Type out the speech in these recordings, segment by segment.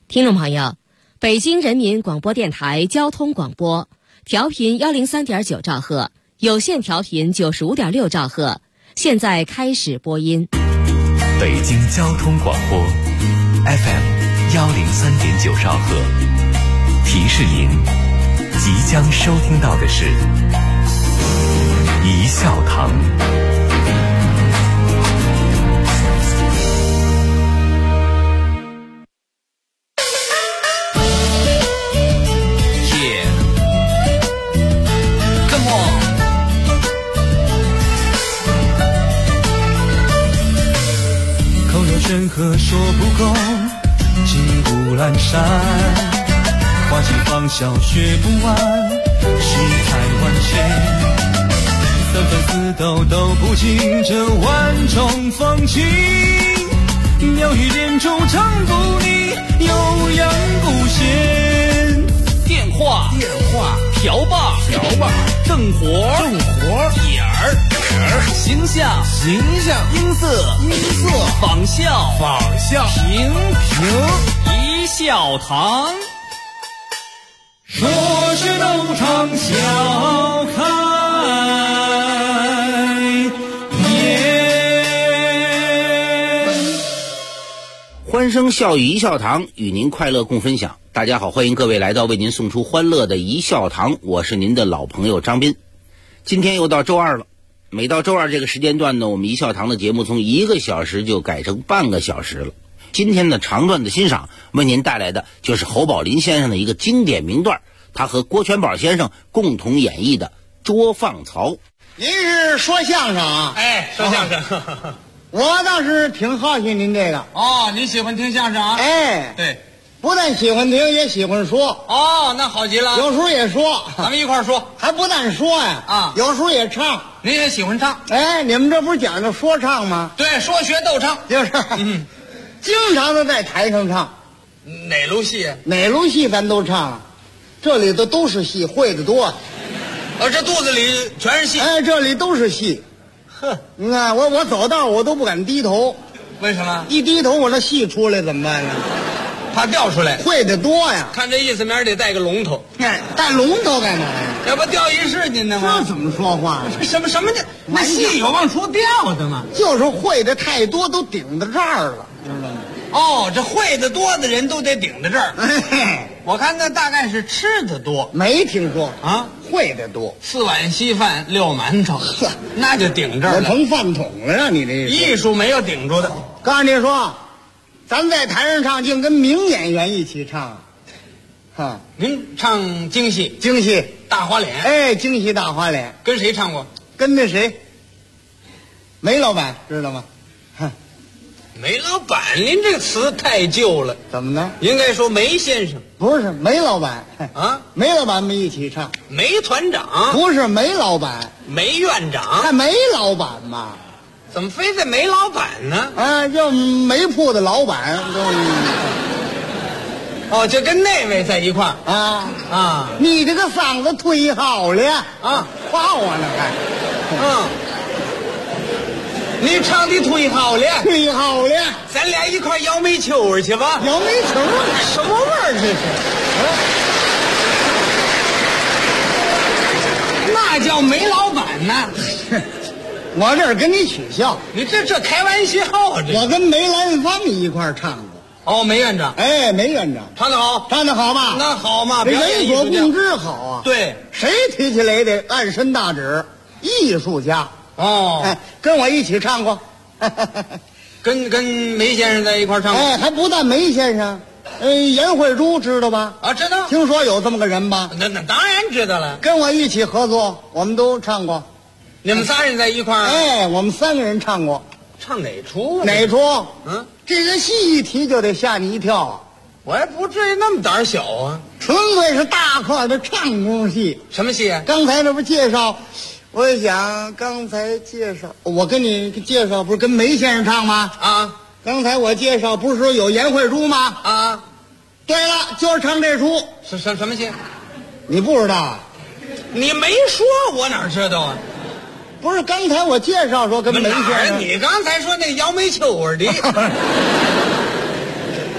听众朋友，北京人民广播电台交通广播，调频103.9兆赫，有线调频95.6兆赫，现在开始播音。 北京交通广播 FM 103.9兆赫，提示您即将收听到的是一笑堂。 任何说不够，骑虎阑珊，花期芳笑学不完，世态万千，三分四斗都不尽这万种风情，妙语连珠唱不腻，悠扬不闲。 电话瓢把正活点儿形象音色仿效平一笑堂， 说学逗唱笑开颜。 欢声笑语一笑堂，与您快乐共分享。大家好，欢迎各位来到为您送出欢乐的一笑堂，我是您的老朋友张斌。今天又到周二了，每到周二这个时间段呢，我们一笑堂的节目从1个小时就改成半个小时了。今天的长段的欣赏为您带来的就是侯宝林先生的一个经典名段，他和郭全宝先生共同演绎的《捉放曹》。 您是说相声啊？ 哎，说相声。 我倒是挺好奇您这个。 哦，你喜欢听相声啊？ 哎， 对。 不但喜欢听，也喜欢说。 哦，那好极了。 有时候也说， 咱们一块儿说。 还不但说呀， 啊， 有时候也唱。 您也喜欢唱？ 哎，你们这不是讲究说唱吗？ 对，说学逗唱就是，经常的在台上唱。 哪路戏？ 哪路戏咱都唱，这里头都是戏，会的多。 这肚子里全是戏。 哎，这里都是戏。 呵， 你看我走道我都不敢低头。 为什么？ 一低头我这戏出来怎么办呢？ 怕掉出来。 会的多呀。 看这意思，明儿得带个龙头。 哎，带龙头干嘛呀？ 要不掉一世去呢吗？ 这怎么说话？ 什么叫那戏有往出掉的吗？ 就是会的太多，都顶到这儿了，知道吗？ 哦，这会的多的人都得顶到这儿。 哎， 我看那大概是吃的多。 没听说啊， 会的多 ，4碗稀饭6馒头，那就顶这儿了。 我成饭桶了，让你这艺术没有顶住的。 告诉你说，咱在台上唱，净跟名演员一起唱，哈。 您唱京戏？ 京戏大花脸。 哎，京戏大花脸， 跟谁唱过？ 跟那谁，梅老板知道吗？ 梅老板，您这个词太旧了。 怎么呢？ 应该说梅先生。 不是梅老板啊， 梅老板们一起唱。 梅团长。 不是梅老板， 梅院长。 还梅老板嘛？ 怎么非得梅老板呢？ 啊，就煤铺的老板。 哦，就跟那位在一块儿啊。 你这个嗓子忒好了啊， 夸我呢还。 你唱的忒好了， 忒好了， 咱俩一块摇煤球去吧。 摇煤球什么味儿这是？那叫煤老板呢。 我这儿跟你取笑， 你这开玩笑。 我跟梅兰芳一块唱过。 哦，梅院长。 哎，梅院长唱得好， 唱得好吧？ 那好嘛， 这人所共知好啊。 对， 谁提起来也得暗伸大指，艺术家。 哦， 哎，跟我一起唱过。 跟梅先生在一块唱过。 哎，还不但梅先生，颜慧珠知道吧？ 啊，知道。 听说有这么个人吧？ 那当然知道了。 跟我一起合作，我们都唱过。 你们仨人在一块儿？ 哎，我们3个人唱过。 唱哪出？ 哪出？ 这个戏一提就得吓你一跳啊！ 我还不至于那么胆小啊。 纯粹是大块的唱功戏。 什么戏啊？ 刚才那不介绍，我想刚才介绍，我跟你介绍不是跟梅先生唱吗？ 啊， 刚才我介绍不是说有颜慧珠吗？ 啊， 对了，就是唱这出。 什么戏？ 你不知道啊？ 你没说，我哪知道啊？ 不是，刚才我介绍说跟梅先生， 你刚才说那摇煤球的。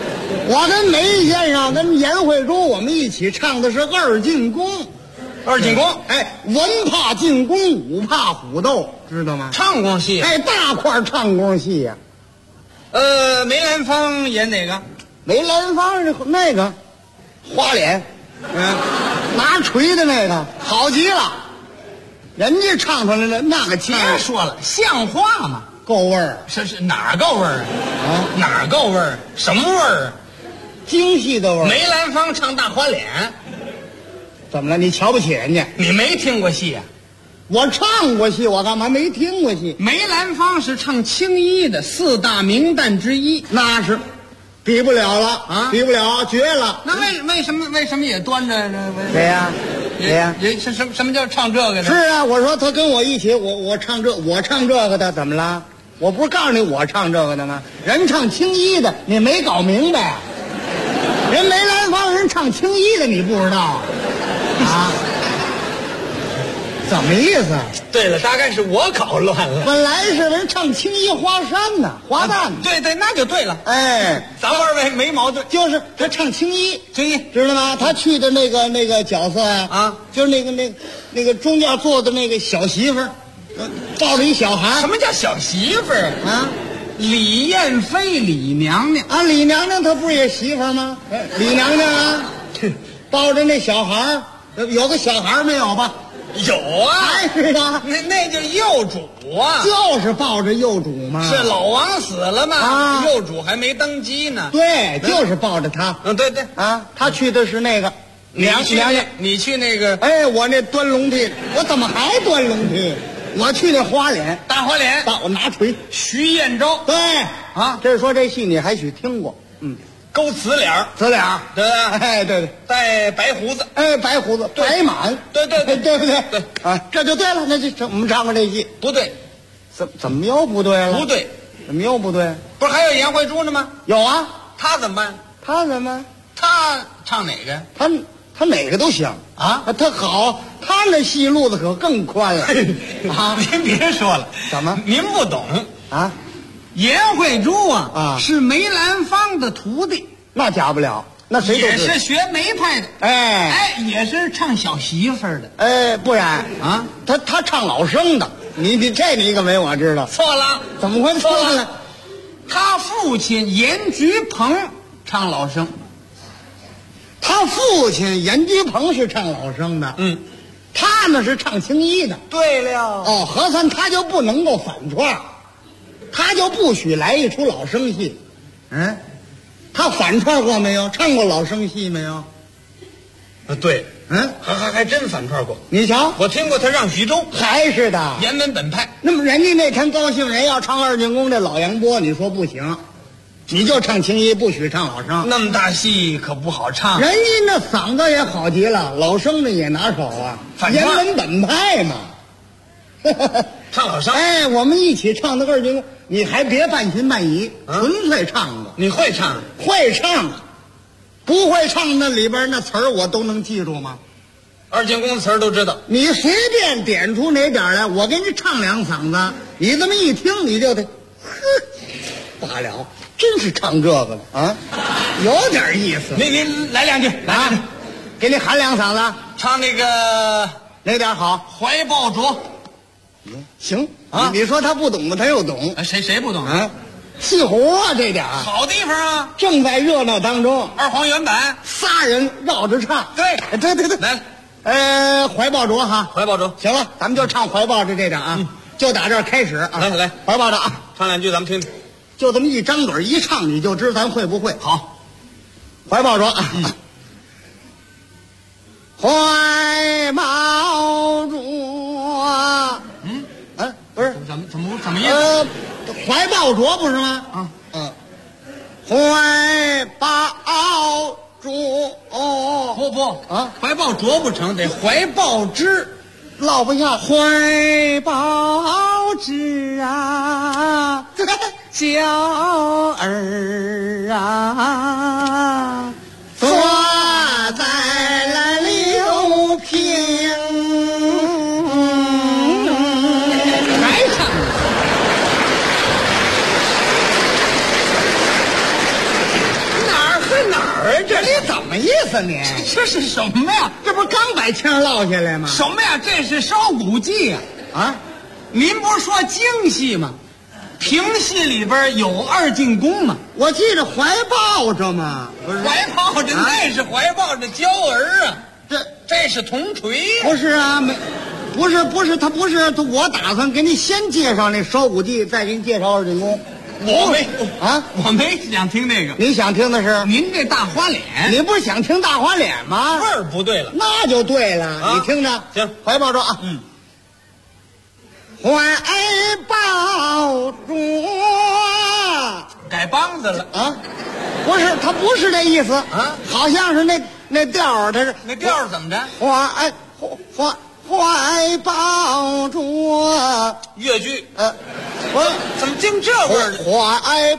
我跟梅先生跟严慧珠我们一起唱的是二进宫。 二进宫， 哎，文怕进宫，武怕虎斗，知道吗？ 唱功戏。 哎，大块唱功戏呀、 梅兰芳演哪个？ 梅兰芳是那个花脸，拿锤的那个，好极了。人家唱出来了，那个气别说了，像话吗？ 够味儿， 是哪儿够味儿啊？哪儿够味儿？什么味儿啊？ 京戏的味儿。 梅兰芳唱大花脸， 怎么了？你瞧不起人家？ 你没听过戏啊？ 我唱过戏，我干嘛没听过戏？ 梅兰芳是唱青衣的4大名旦之一， 那是比不了了啊比不了，绝了。 那为什么也端着谁呀？谁呀？ 也是什么叫唱这个是的？ 啊，我说他跟我一起，我唱这个的，怎么了？我不是告诉你我唱这个的吗？人唱青衣的，你没搞明白啊？人梅兰芳人唱青衣的，你不知道啊？怎么意思？ 对了，大概是我搞乱了。 本来是人唱青衣花山呢，花旦。 对，那就对了。 哎， 咱们二位没矛盾。 就是他唱青衣， 青衣知道吗？他去的那个角色呀，就是那个中间坐的那个小媳妇儿，抱着一小孩。 什么叫小媳妇儿啊？ 李艳妃，李娘娘啊，李娘娘她不是也媳妇儿吗？李娘娘啊，抱着那小孩儿，有个小孩儿没有吧？ 有啊， 是的， 那就幼主啊， 就是抱着幼主嘛。 是老王死了嘛， 啊幼主还没登基呢。 对，就是抱着他。 对啊，他去的是那个娘娘。 你去那个哎，我那端龙屉，我怎么还端龙屉？我去那花脸， 大花脸， 我拿锤。 徐彦昭， 对啊， 这是说这戏你还许听过？ 勾瓷脸儿， 紫脸儿， 对不对？ 哎，对， 带白胡子， 哎，白胡子，白满， 对对不对？ 对啊，这就对了。那就我们唱过这戏， 不对， 怎么又不对了？ 不对， 怎么又不对？ 不是还有颜慧珠呢吗？ 有啊， 他怎么办？ 他怎么？ 他唱哪个？ 他哪个都行啊， 他好，他那戏路子可更宽了啊！您别说了， 怎么？ 您不懂啊？ 颜慧珠是梅兰芳的徒弟， 那假不了，那谁都也是学梅派的， 哎， 也是唱小媳妇儿的， 哎，不然啊， 他唱老生的，你这你可没我知道， 错了， 怎么会错了？ 他父亲严菊鹏唱老生， 他父亲严菊鹏是唱老生的，他呢是唱青衣的。 对了， 哦，合算他就不能够反串，他就不许来一出老生戏。他反串过没有？唱过老生戏没有？ 对，还真反串过。 你瞧， 我听过他让徐州， 还是的严文本派。 那么人家那天高兴，人要唱二进宫这老杨波，你说不行，你就唱青衣，不许唱老生。 那么大戏可不好唱， 人家那嗓子也好极了，老生的也拿手啊，严文本派嘛。 唱老生， 哎，我们一起唱的二进宫，你还别半信半疑，纯粹唱的。 你会唱？ 会唱，不会唱那里边那词儿我都能记住吗？ 二进宫词儿都知道。 你随便点出哪点来，我给你唱两嗓子，你这么一听你就得，罢了，真是唱这个了啊，有点意思。 你来两句，来两句， 给你喊两嗓子， 唱那个哪点好？ 怀抱着。 行啊， 你说他不懂的，他又懂。 谁不懂啊？戏胡啊，这点好地方啊， 正在热闹当中。 二黄原版仨人绕着唱，对， 来， 怀抱着哈， 怀抱着， 行了，咱们就唱怀抱着这点啊，就打这儿开始啊， 来， 怀抱着啊， 唱两句咱们听听， 就这么一张嘴一唱，你就知道咱会不会。 好， 怀抱着啊，怀抱着，不是怎么意思？ 怀抱着不是吗？怀抱着， 不怀抱着不成，得怀抱之， 落不下。 怀抱之啊，娇儿啊， 坐在了六平。 还唱。哪儿和儿？这你怎么意思你？ 这是什么呀？ 这不刚把枪落下来吗？ 什么呀？这是烧骨祭呀！ 啊， 您不是说京戏吗？评戏里边有二进宫吗？ 我记着怀抱着嘛，不是怀抱着那是怀抱着娇儿啊，这是铜锤呀！ 不是啊，不是，他不是他，我打算给你先介绍那烧骨祭，再给你介绍二进宫。 我没想听那个。 你想听的是您这大花脸， 你不是想听大花脸吗？ 味儿不对了， 那就对了。你听着， 行， 怀抱着啊，怀抱着， 改梆子了啊？不是，他不是这意思啊，好像是那调儿，他是那调儿怎么着？ 怀抱着越剧， 我怎么净这味儿？ 怀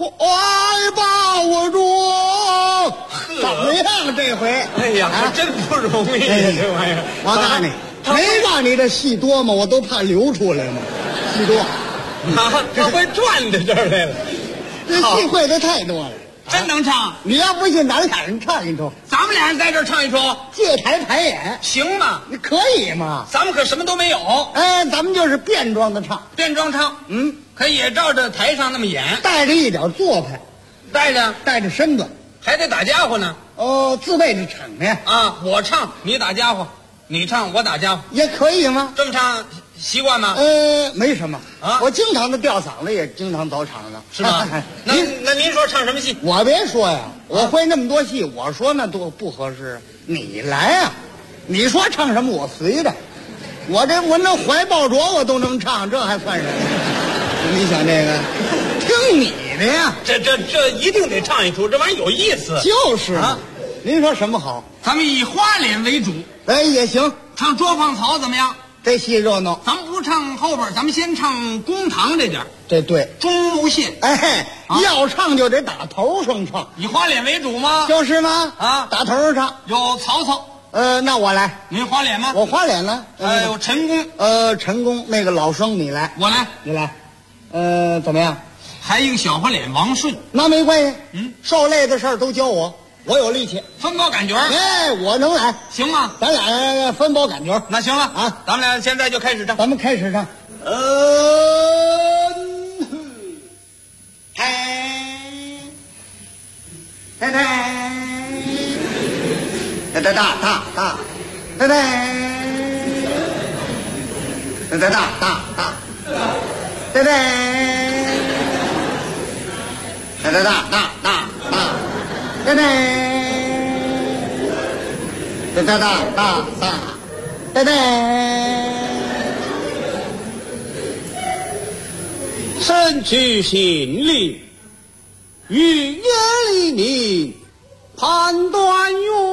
抱着，怎么样这回？ 哎呀，可真不容易呀，这玩意儿。 我告诉你，没让你这戏多吗？我都怕流出来嘛，戏多。 他会转到这儿来了， 这戏会的太多了。 真能唱！ 你要不信，咱俩人唱一出。 咱们俩人在这儿唱一出， 借台排演行吗？ 你可以吗？ 咱们可什么都没有。 哎，咱们就是变装的唱， 变装唱，可也照着台上那么演， 带着一点做派，带着身段， 还得打家伙呢。 自备着场面啊！我唱你打家伙，你唱我打家伙， 也可以吗？ 这么唱习惯吗？ 没什么啊， 我经常的吊嗓子，也经常走场子， 是吧？那您说唱什么戏？ 我别说呀，我会那么多戏，我说那多不合适。你来啊，你说唱什么我随着，我那怀抱着我都能唱，这还算什么？你想这个，听你的呀， 这一定得唱一出，这玩意儿有意思。 就是啊，您说什么好？ 咱们以花脸为主， 也行， 唱捉放草怎么样？ 这戏热闹， 咱们不唱后边，咱们先唱公堂这点， 这对中路线。 要唱就得打头上唱， 以花脸为主吗？ 就是吗？打头上唱。 有曹操， 那我来。 您花脸吗？ 我花脸了。 有陈宫， 陈宫那个老生你来， 我来， 你来。怎么样？ 还有一个小花脸王顺， 那没关系。受累的事儿都教我。我有力气， 分包感觉。 我能来， 行吗？ 咱俩分包感觉。 那行了啊，咱们俩现在就开始唱。 咱们开始唱。 身居心力，语言里你判断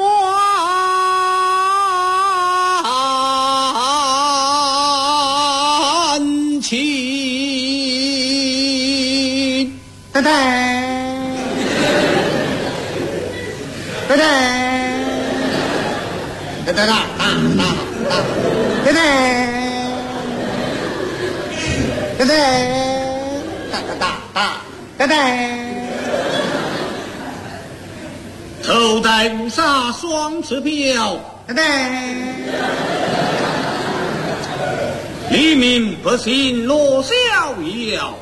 冤情。头戴乌纱双翅飘，黎民百姓乐逍遥。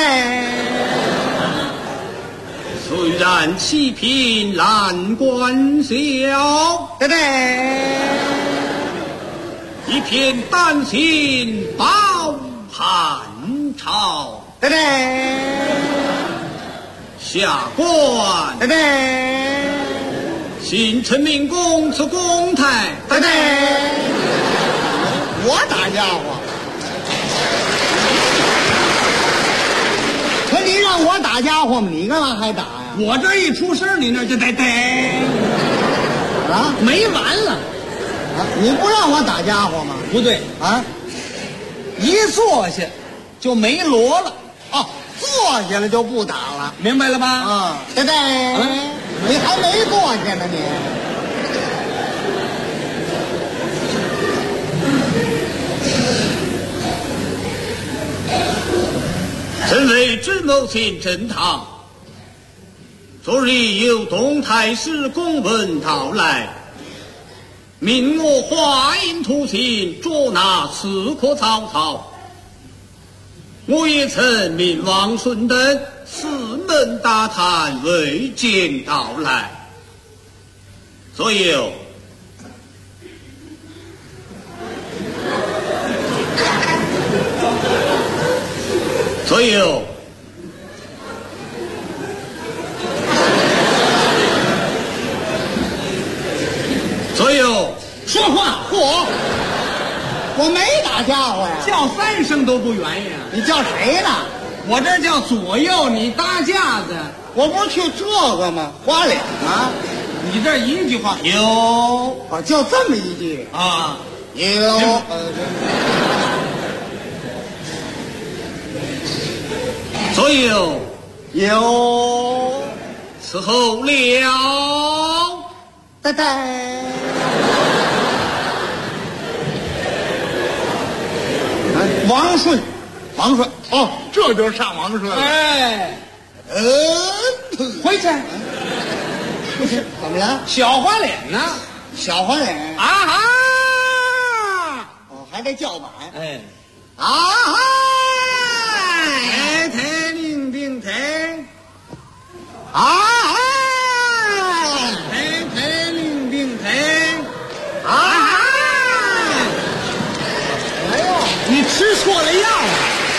虽然七品难关晓，一片丹心报汉朝。下官新承明公赐公台。 我打家伙，可你让我打家伙吗？你干嘛还打呀？ 我这一出声，你那就得啊， 没完了啊！你不让我打家伙吗？ 不对啊， 一坐下就没锣了。 坐下了就不打了， 明白了吧？ 啊，你还没坐下呢，你。 身为知谋县正堂， 昨日有东太师公文到来，命我华阴图行捉拿刺客曹操。我也曾命王顺等四门大探未见到来，所有说话， 我没打家伙呀， 叫3声都不愿意啊！ 你叫谁呢？ 我这叫左右你搭架子， 我不是去这个吗？花脸啊！ 你这一句话有哦，就这么一句啊， 有所有有伺候了。 呆呆。王顺，哦，这就是上王顺了。 哎，回去， 怎么了？ 小花脸呢？ 小花脸啊哈！ 哦，还得叫板。 哎， 啊哈！ 抬抬领顶抬， 啊哈！ 抬抬领顶抬， 啊哈！哎呦， 你吃错了药了。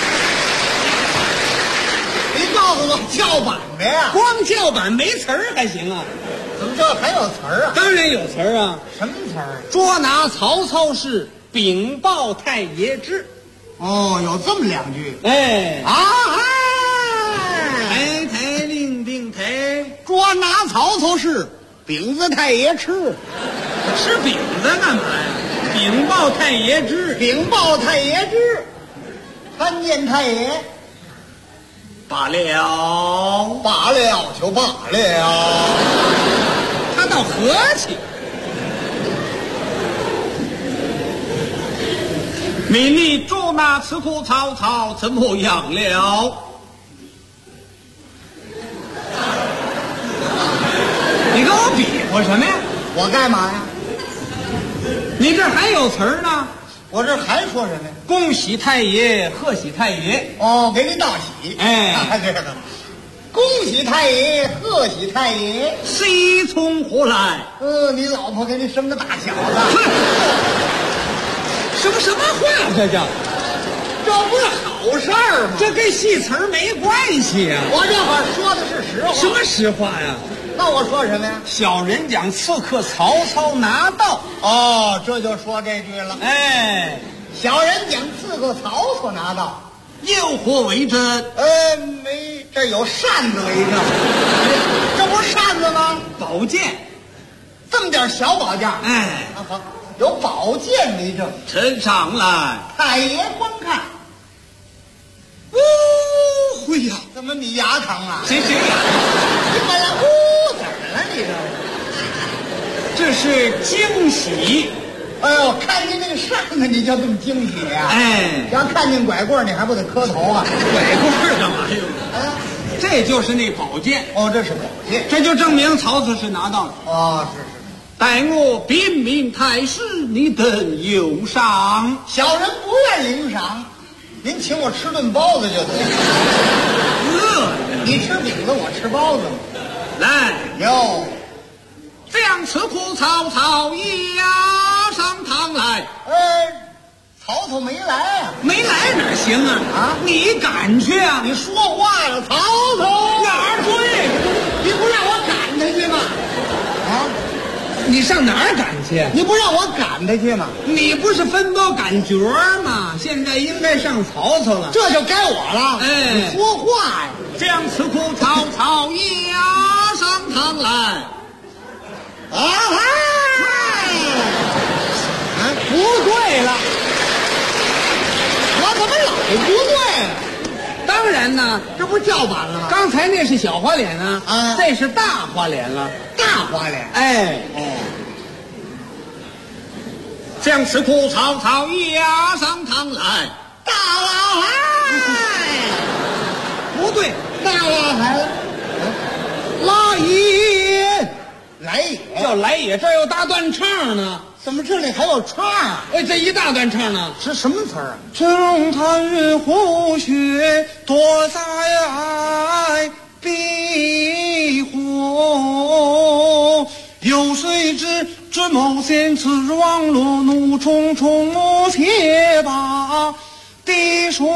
你告诉我叫板的呀？ 光叫板没词儿还行啊？ 怎么这还有词儿啊？ 当然有词儿啊！ 什么词儿？ 捉拿曹操时，禀报太爷知。 哦，有这么2句。 哎， 啊哈！ 抬抬领顶抬， 捉拿曹操时，饼子太爷吃。 吃饼子干嘛呀？禀报太爷知， 禀报太爷知，参见太爷。 罢了， 罢了就罢了。 他倒和气。 命你捉拿刺客曹操怎么样了？ 你跟我比划什么呀？ 我干嘛呀？ 你这还有词儿呢？ 我这还说什么呀？ 恭喜太爷，贺喜太爷。 哦，给你道喜。 哎这个，恭喜太爷，贺喜太爷。 谁从何来？ 你老婆给你生个大小子。 什么话这叫？ 这不是好事儿吗？ 这跟戏词儿没关系呀、 我这会儿说的是实话。 什么实话呀？ 那我说什么呀？ 小人讲刺客曹操拿到。 哦，这就说这句了。 哎， 小人讲刺客曹操拿到， 有何为证？ 没，这有扇子为证。这不是扇子吗？ 宝剑。 这么点小宝剑。 哎， 好，有宝剑为证。 呈上来。 太爷观看。 会呀， 怎么你牙疼啊？ 谁呀？ 你本来怎么了？你这是惊喜。 哎呦，看见那个扇子你就这么惊喜呀？ 哎， 要看见拐棍你还不得磕头啊？ 拐棍干嘛用？ 啊， 这就是那宝剑。 哦，这是宝剑。 这就证明曹操是拿到了。 哦，是。 待我禀明太师，你等有赏。 小人不愿领赏，您请我吃顿包子就得。你吃饼子，我吃包子。 来， 哟， 将刺客曹操押上堂来。 曹操没来啊？ 没来哪行啊？ 啊， 你赶去啊？ 你说话呀，曹操哪儿对？ 你不让我赶他去吗？啊， 你上哪儿赶去？ 你不让我赶他去吗？ 你不是分包赶角吗？现在应该上曹操了。 这就该我了。 哎， 你说话呀！ 将刺客曹操押上堂来。 啊哈！ 不对了， 我怎么老不对了？ 当然呢， 这不叫板了吗？ 刚才那是小花脸啊， 啊这是大花脸了。 大花脸。 哎， 将刺客曹操押上堂来。 大老汉， 不对， 大老汉， 拉来也，这儿有大段唱呢。 怎么这里还有唱啊？ 哎，这一大段唱呢， 是什么词儿啊？ 赤龙潭日虎穴，多灾避祸。有谁知某仙子网络怒冲冲且把地水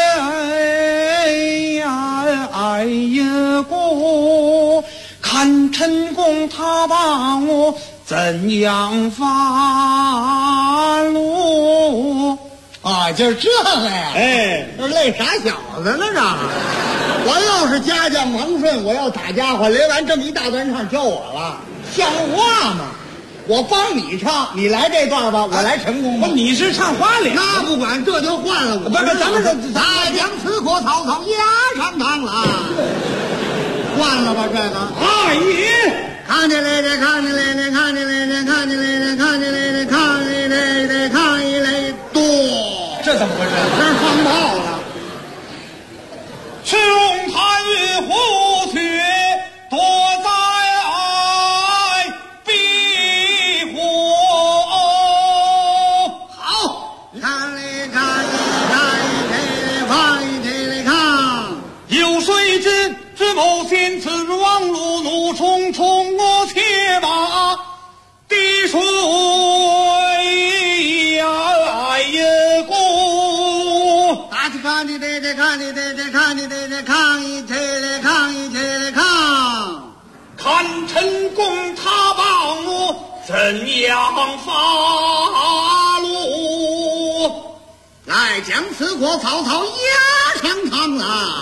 过，看陈公他把我怎样发落？ 啊，就是这个呀！ 哎， 这累傻小子呢，这我要是家将王顺，我要打家伙，来完这么一大段唱教我了，像话吗？我帮你唱，你来这段吧，我来陈功吧。 你是唱花脸， 那不管，这就换了我。 不是，咱们大将此刻草草压上堂了，换了吧这个。 阿姨， 看见来的，看见来的，看见来的，看见来的，看见来的，看见来的，看见来的，多。 这怎么回事？ 这放炮了。 赤龙潭日虎穴，多灾避祸。 好，看来看来看来放一天来看。 有谁知某仙子网路怒冲冲我且把地水过。 看你得的，看你得的，看你得的，看一天来看一天来看。 看陈公他把我怎样发落？ 来将此国草草压上堂来。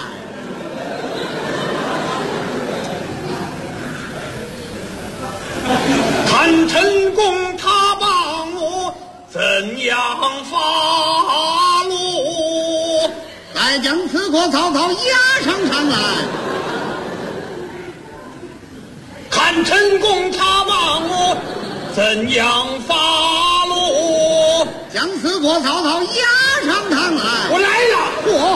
看陈公他把我怎样发落？ 来将此国草草压上堂来。 看陈公他把我怎样发落？ 将此国草草压上堂来。 我来了，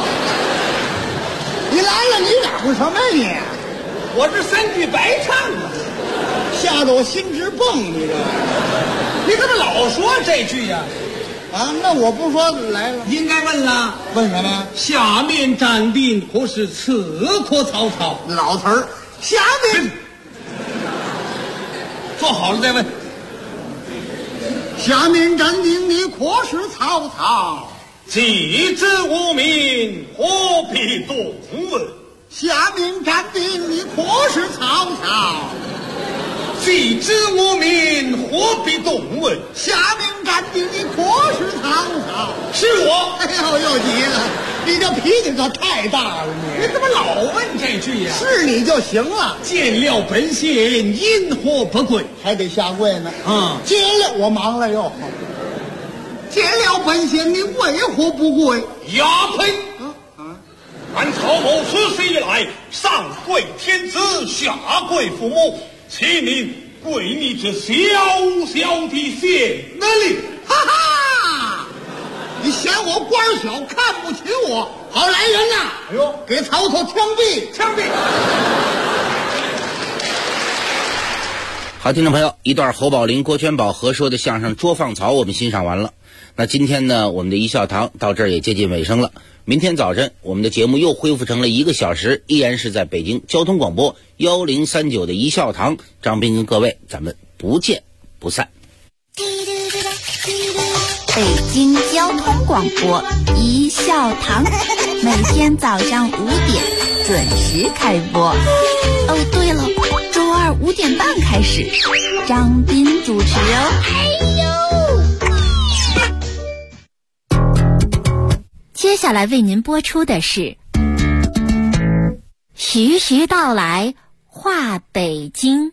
你来了，你嚷什么你？ 我这3句白唱啊， 吓得我心直蹦，你这。 你怎么老说这句呀？ 啊，那我不说来了， 应该问了， 问什么呀？ 下面站定或是刺客曹操？ 老词儿，下面做好了再问。 下面站定的可是曹操？ 既知无名，何必动问？ 下面站定的可是曹操？ 既知无名，何必动问？ 下面站定的可是曹操？ 是我。 哎呦，又急了，你这脾气可太大了， 你怎么老问这句呀？ 是你就行了。 见了本县，因何不跪？ 还得下跪呢。见了我忙了又。见了本县，你为何不跪？ 呀呸！俺曹某此时以来，上跪天子，下跪父母，岂能跪你这小小的县令？ 哈哈！你嫌我官小，看不起我，好来人呐！ 哎呦， 给曹操枪毙！ 枪毙！ 好，听众朋友，一段侯宝林、郭全宝合说的相声《捉放曹》我们欣赏完了。那今天呢，我们的一笑堂到这儿也接近尾声了。明天早晨我们的节目又恢复成了1个小时，依然是在北京交通广播1039的一笑堂。张斌跟各位，咱们不见不散。 北京交通广播一笑堂，每天早上5点准时开播。哦，对了，周2 5点半开始，张斌主持哦。接下来为您播出的是徐徐道来话北京。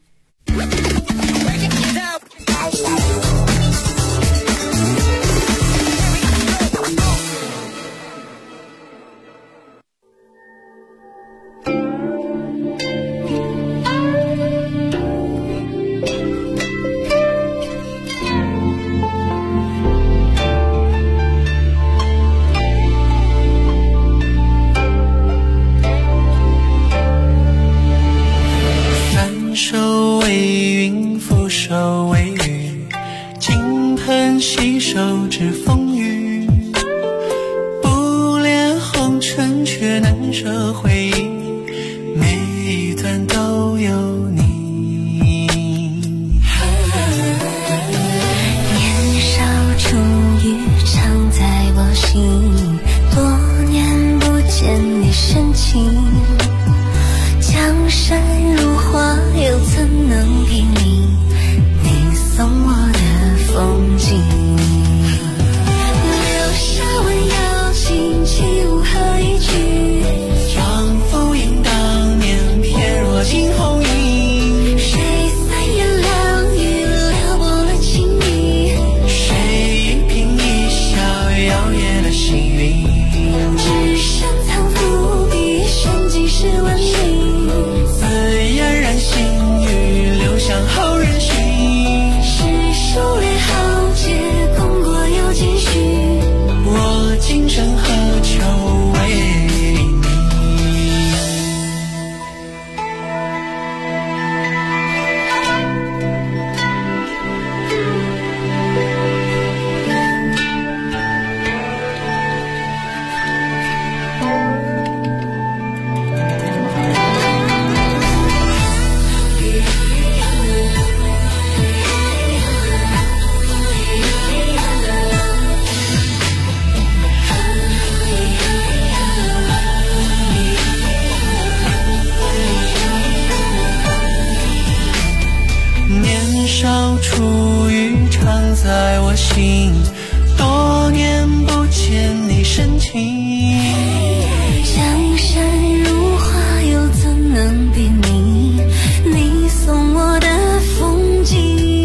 手为云拂手为雨，金盆洗手知风雨，不恋红尘却难舍回忆，每一段都有你。 年少初遇常在我心，多年不见你深情，江山如画又怎能比拟你送我的风景，留下温柔情起无何一句， 仿佛应当年翩若惊鸿影， 谁三言两语撩拨了情意， 谁一颦一笑摇曳了星云， 只身藏伏笔生几世文名， 自嫣然心语流向后人寻， 是狩猎豪杰功过有几许， 我今生何求为你。年少初遇常在我心，多年不见你深情， 江山如画又怎能比拟你送我的风景，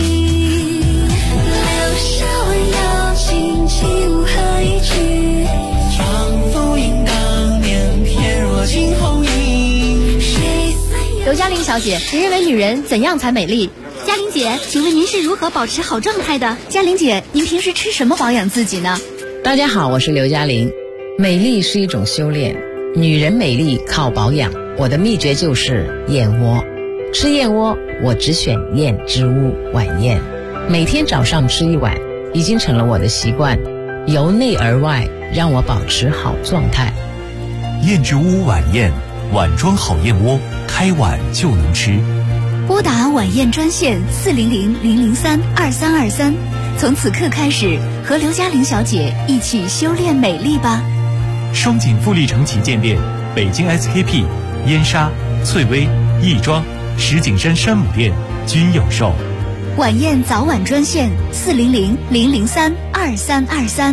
留下温柔情起无何一句， 仿佛应当年翩若惊鸿影， 谁刘嘉玲小姐，您认为女人怎样才美丽？嘉玲姐，请问您是如何保持好状态的？嘉玲姐，您平时吃什么保养自己呢？ 大家好，我是刘嘉玲。美丽是一种修炼，女人美丽靠保养。我的秘诀就是燕窝。吃燕窝，我只选燕之屋晚宴，每天早上吃一碗，已经成了我的习惯，由内而外让我保持好状态。 燕之屋晚宴，碗装好燕窝，开碗就能吃。 拨打晚宴专线400-003-2323，从此刻开始和刘嘉玲小姐一起修炼美丽吧。 双井富力城旗舰店、北京 SKP、燕莎、翠微、亦庄、石景山山姆店均有售。 晚宴早晚专线400-003-2323。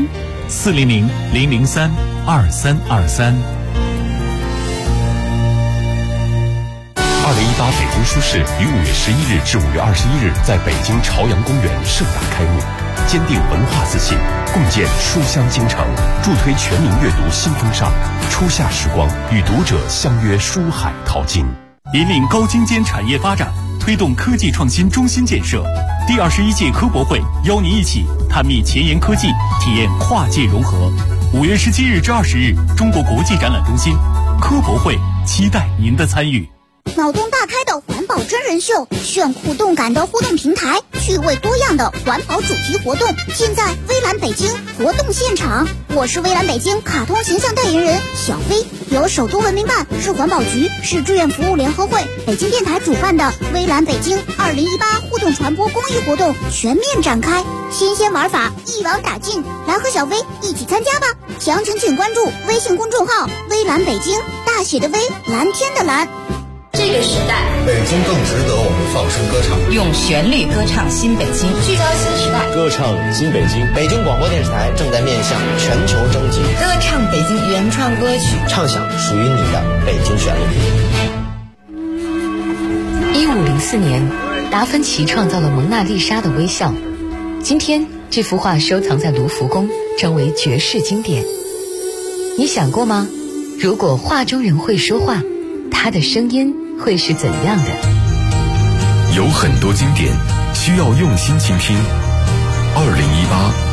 400-003-2323。2018北京书市于5月11日至5月21日在北京朝阳公园盛大开幕，坚定文化自信，共建书香京城，助推全民阅读新风尚。初夏时光，与读者相约书海淘金，引领高精尖产业发展，推动科技创新中心建设。第21届科博会邀您一起探秘前沿科技，体验跨界融合。5月17日至20日，中国国际展览中心科博会，期待您的参与。 脑洞大开的环保真人秀，炫酷动感的互动平台，趣味多样的环保主题活动，尽在微蓝北京活动现场。我是微蓝北京卡通形象代言人小飞，由首都文明办、市环保局、市志愿服务联合会、北京电台主办的微蓝北京2018互动传播公益活动全面展开，新鲜玩法一网打尽，来和小飞一起参加吧！详情请关注微信公众号微蓝北京，大写的微，蓝天的蓝。 这个时代， 北京更值得我们放声歌唱， 用旋律歌唱新北京，聚焦新时代， 歌唱新北京。 北京广播电视台正在面向全球征集， 歌唱北京原创歌曲， 唱响属于你的北京旋律。 1504年，达芬奇创造了蒙娜丽莎的微笑，今天这幅画收藏在卢浮宫，成为绝世经典。你想过吗？如果画中人会说话，他的声音会是怎样的？ 有很多经典需要用心倾听。2018